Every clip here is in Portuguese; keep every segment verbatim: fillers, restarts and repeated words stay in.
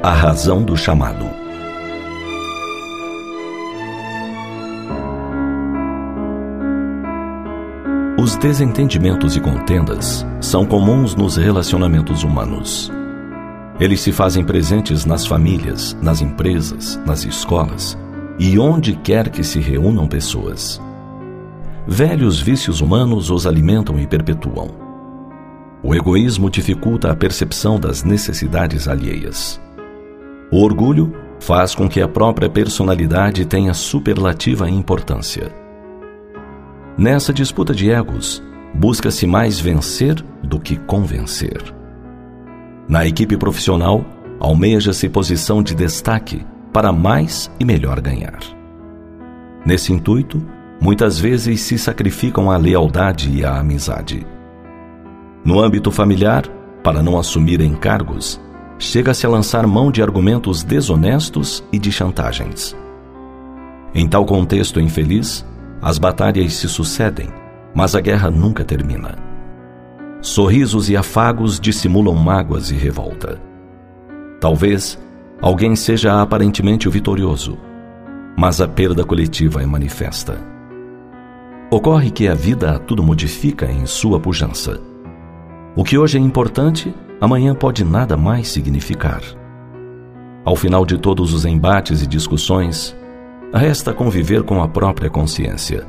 A razão do chamado. Os desentendimentos e contendas são comuns nos relacionamentos humanos. Eles se fazem presentes nas famílias, nas empresas, nas escolas e onde quer que se reúnam pessoas. Velhos vícios humanos os alimentam e perpetuam. O egoísmo dificulta a percepção das necessidades alheias. O orgulho faz com que a própria personalidade tenha superlativa importância. Nessa disputa de egos, busca-se mais vencer do que convencer. Na equipe profissional, almeja-se posição de destaque para mais e melhor ganhar. Nesse intuito, muitas vezes se sacrificam a lealdade e a amizade. No âmbito familiar, para não assumir encargos, chega-se a lançar mão de argumentos desonestos e de chantagens. Em tal contexto infeliz, as batalhas se sucedem, mas a guerra nunca termina. Sorrisos e afagos dissimulam mágoas e revolta. Talvez alguém seja aparentemente o vitorioso, mas a perda coletiva é manifesta. Ocorre que a vida a tudo modifica em sua pujança. O que hoje é importante, amanhã pode nada mais significar. Ao final de todos os embates e discussões, resta conviver com a própria consciência.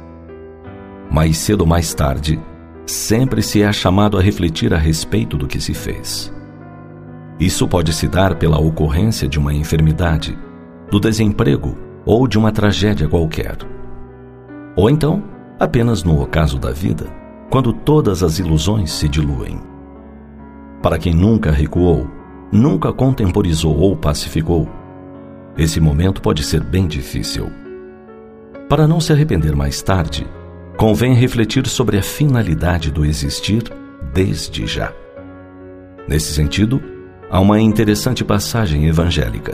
Mais cedo ou mais tarde, sempre se é chamado a refletir a respeito do que se fez. Isso pode se dar pela ocorrência de uma enfermidade, do desemprego ou de uma tragédia qualquer. Ou então, apenas no ocaso da vida, quando todas as ilusões se diluem. Para quem nunca recuou, nunca contemporizou ou pacificou, esse momento pode ser bem difícil. Para não se arrepender mais tarde, convém refletir sobre a finalidade do existir desde já. Nesse sentido, há uma interessante passagem evangélica.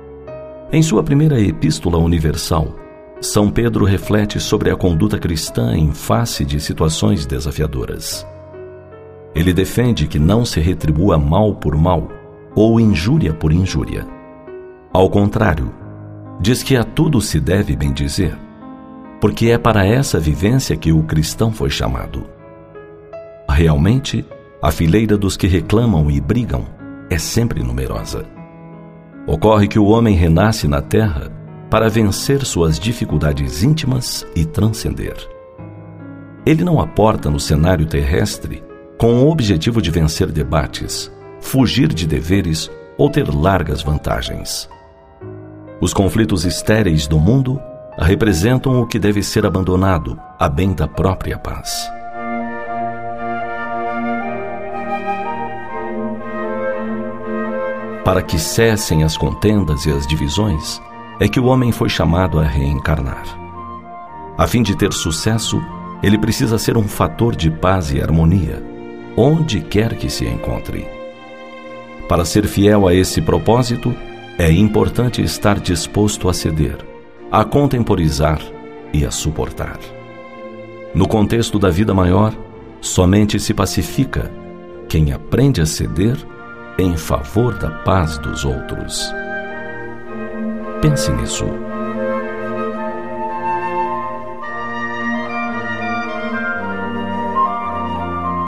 Em sua primeira epístola universal, São Pedro reflete sobre a conduta cristã em face de situações desafiadoras. Ele defende que não se retribua mal por mal ou injúria por injúria. Ao contrário, diz que a tudo se deve bendizer, porque é para essa vivência que o cristão foi chamado. Realmente, a fileira dos que reclamam e brigam é sempre numerosa. Ocorre que o homem renasce na terra para vencer suas dificuldades íntimas e transcender. Ele não aporta no cenário terrestre com o objetivo de vencer debates, fugir de deveres ou ter largas vantagens. Os conflitos estéreis do mundo representam o que deve ser abandonado a bem da própria paz. Para que cessem as contendas e as divisões, é que o homem foi chamado a reencarnar. A fim de ter sucesso, ele precisa ser um fator de paz e harmonia, onde quer que se encontre. Para ser fiel a esse propósito, é importante estar disposto a ceder, a contemporizar e a suportar. No contexto da vida maior, somente se pacifica quem aprende a ceder em favor da paz dos outros. Pense nisso.